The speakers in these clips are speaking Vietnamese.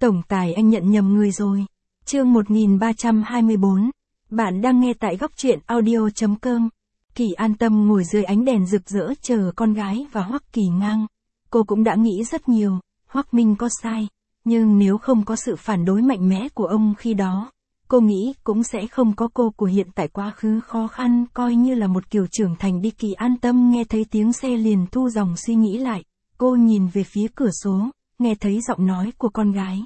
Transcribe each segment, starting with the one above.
Tổng tài anh nhận nhầm người rồi. Chương 1324. Bạn đang nghe tại góc truyện audio.com. Kỳ An Tâm ngồi dưới ánh đèn rực rỡ chờ con gái và Hoắc Kỳ Ngang. Cô cũng đã nghĩ rất nhiều, Hoắc Minh có sai, nhưng nếu không có sự phản đối mạnh mẽ của ông khi đó, cô nghĩ cũng sẽ không có cô của hiện tại. Quá khứ khó khăn coi như là một kiểu trưởng thành đi. Kỳ An Tâm nghe thấy tiếng xe liền thu dòng suy nghĩ lại, cô nhìn về phía cửa số, nghe thấy giọng nói của con gái.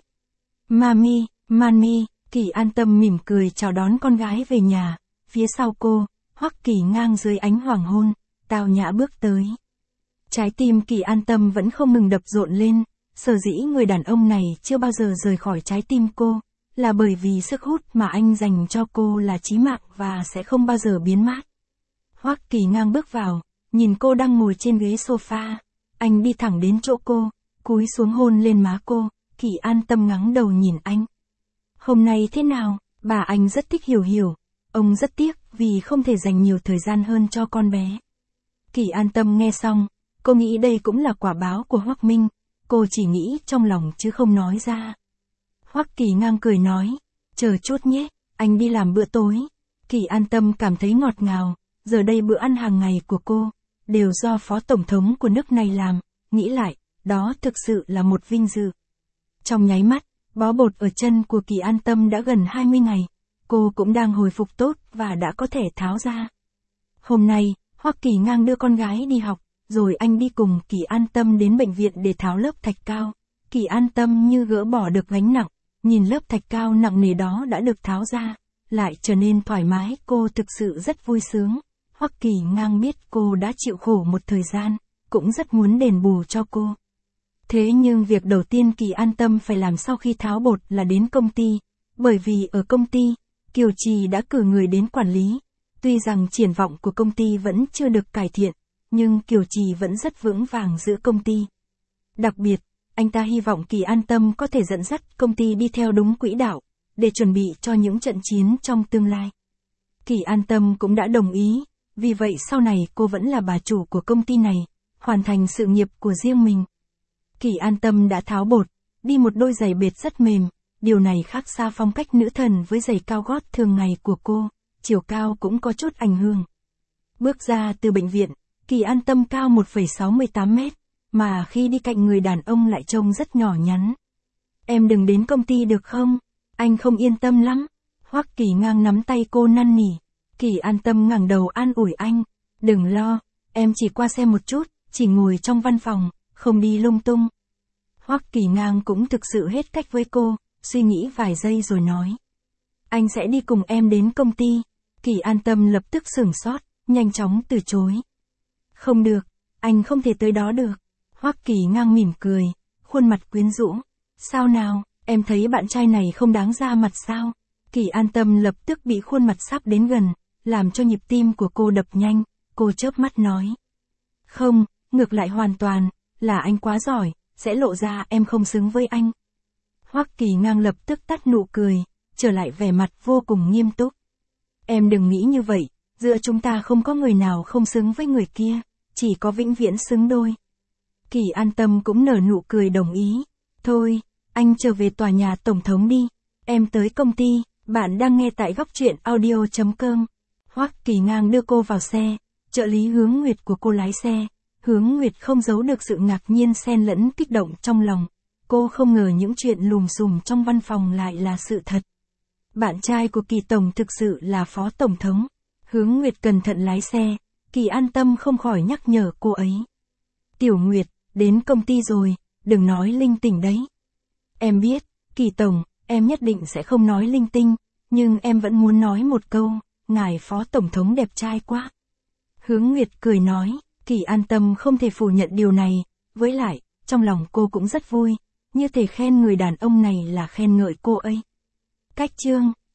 Mami, Mami. Kỳ An Tâm mỉm cười chào đón con gái về nhà, phía sau cô, Hoắc Kỳ Ngang dưới ánh hoàng hôn, tao nhã bước tới. Trái tim Kỳ An Tâm vẫn không ngừng đập rộn lên, sở dĩ người đàn ông này chưa bao giờ rời khỏi trái tim cô, là bởi vì sức hút mà anh dành cho cô là chí mạng và sẽ không bao giờ biến mất. Hoắc Kỳ Ngang bước vào, nhìn cô đang ngồi trên ghế sofa, anh đi thẳng đến chỗ cô, cúi xuống hôn lên má cô. Kỳ An Tâm ngẩng đầu nhìn anh. Hôm nay thế nào? Bà anh rất thích Hiểu Hiểu. Ông rất tiếc vì không thể dành nhiều thời gian hơn cho con bé. Kỳ An Tâm nghe xong, cô nghĩ đây cũng là quả báo của Hoắc Minh. Cô chỉ nghĩ trong lòng chứ không nói ra. Hoắc Kỳ Ngang cười nói, chờ chút nhé, anh đi làm bữa tối. Kỳ An Tâm cảm thấy ngọt ngào, giờ đây bữa ăn hàng ngày của cô đều do Phó Tổng thống của nước này làm, nghĩ lại, đó thực sự là một vinh dự. Trong nháy mắt, bó bột ở chân của Kỳ An Tâm đã gần 20 ngày, cô cũng đang hồi phục tốt và đã có thể tháo ra. Hôm nay, Hoắc Kỳ Ngang đưa con gái đi học, rồi anh đi cùng Kỳ An Tâm đến bệnh viện để tháo lớp thạch cao. Kỳ An Tâm như gỡ bỏ được gánh nặng, nhìn lớp thạch cao nặng nề đó đã được tháo ra, lại trở nên thoải mái. Cô thực sự rất vui sướng. Hoắc Kỳ Ngang biết cô đã chịu khổ một thời gian, cũng rất muốn đền bù cho cô. Thế nhưng việc đầu tiên Kỳ An Tâm phải làm sau khi tháo bột là đến công ty, bởi vì ở công ty, Kiều Trì đã cử người đến quản lý. Tuy rằng triển vọng của công ty vẫn chưa được cải thiện, nhưng Kiều Trì vẫn rất vững vàng giữ công ty. Đặc biệt, anh ta hy vọng Kỳ An Tâm có thể dẫn dắt công ty đi theo đúng quỹ đạo, để chuẩn bị cho những trận chiến trong tương lai. Kỳ An Tâm cũng đã đồng ý, vì vậy sau này cô vẫn là bà chủ của công ty này, hoàn thành sự nghiệp của riêng mình. Kỳ An Tâm đã tháo bột, đi một đôi giày bệt rất mềm, điều này khác xa phong cách nữ thần với giày cao gót thường ngày của cô, chiều cao cũng có chút ảnh hưởng. Bước ra từ bệnh viện, Kỳ An Tâm cao 1,68 mét, mà khi đi cạnh người đàn ông lại trông rất nhỏ nhắn. Em đừng đến công ty được không? Anh không yên tâm lắm. Hoắc Kỳ Ngang nắm tay cô năn nỉ. Kỳ An Tâm ngẩng đầu an ủi anh. Đừng lo, em chỉ qua xem một chút, chỉ ngồi trong văn phòng, không đi lung tung. Hoắc Kỳ Ngang cũng thực sự hết cách với cô, suy nghĩ vài giây rồi nói. Anh sẽ đi cùng em đến công ty. Kỳ An Tâm lập tức sửng sốt, nhanh chóng từ chối. Không được, anh không thể tới đó được. Hoắc Kỳ Ngang mỉm cười, khuôn mặt quyến rũ. Sao nào, em thấy bạn trai này không đáng ra mặt sao? Kỳ An Tâm lập tức bị khuôn mặt sắp đến gần, làm cho nhịp tim của cô đập nhanh, cô chớp mắt nói. Không, ngược lại hoàn toàn, là anh quá giỏi, sẽ lộ ra em không xứng với anh. Hoắc Kỳ Ngang lập tức tắt nụ cười, trở lại vẻ mặt vô cùng nghiêm túc. Em đừng nghĩ như vậy, giữa chúng ta không có người nào không xứng với người kia, chỉ có vĩnh viễn xứng đôi. Kỳ An Tâm cũng nở nụ cười đồng ý. Thôi, anh trở về tòa nhà tổng thống đi, em tới công ty. Bạn đang nghe tại góc truyện audio.com. Hoắc Kỳ Ngang đưa cô vào xe, trợ lý Hướng Nguyệt của cô lái xe. Hướng Nguyệt không giấu được sự ngạc nhiên xen lẫn kích động trong lòng. Cô không ngờ những chuyện lùm xùm trong văn phòng lại là sự thật. Bạn trai của Kỳ Tổng thực sự là Phó Tổng thống. Hướng Nguyệt cẩn thận lái xe, Kỳ An Tâm không khỏi nhắc nhở cô ấy. Tiểu Nguyệt, đến công ty rồi, đừng nói linh tinh đấy. Em biết, Kỳ Tổng, em nhất định sẽ không nói linh tinh, nhưng em vẫn muốn nói một câu, ngài Phó Tổng thống đẹp trai quá. Hướng Nguyệt cười nói, Kỳ An Tâm không thể phủ nhận điều này, với lại, trong lòng cô cũng rất vui, như thể khen người đàn ông này là khen ngợi cô ấy. Cách chương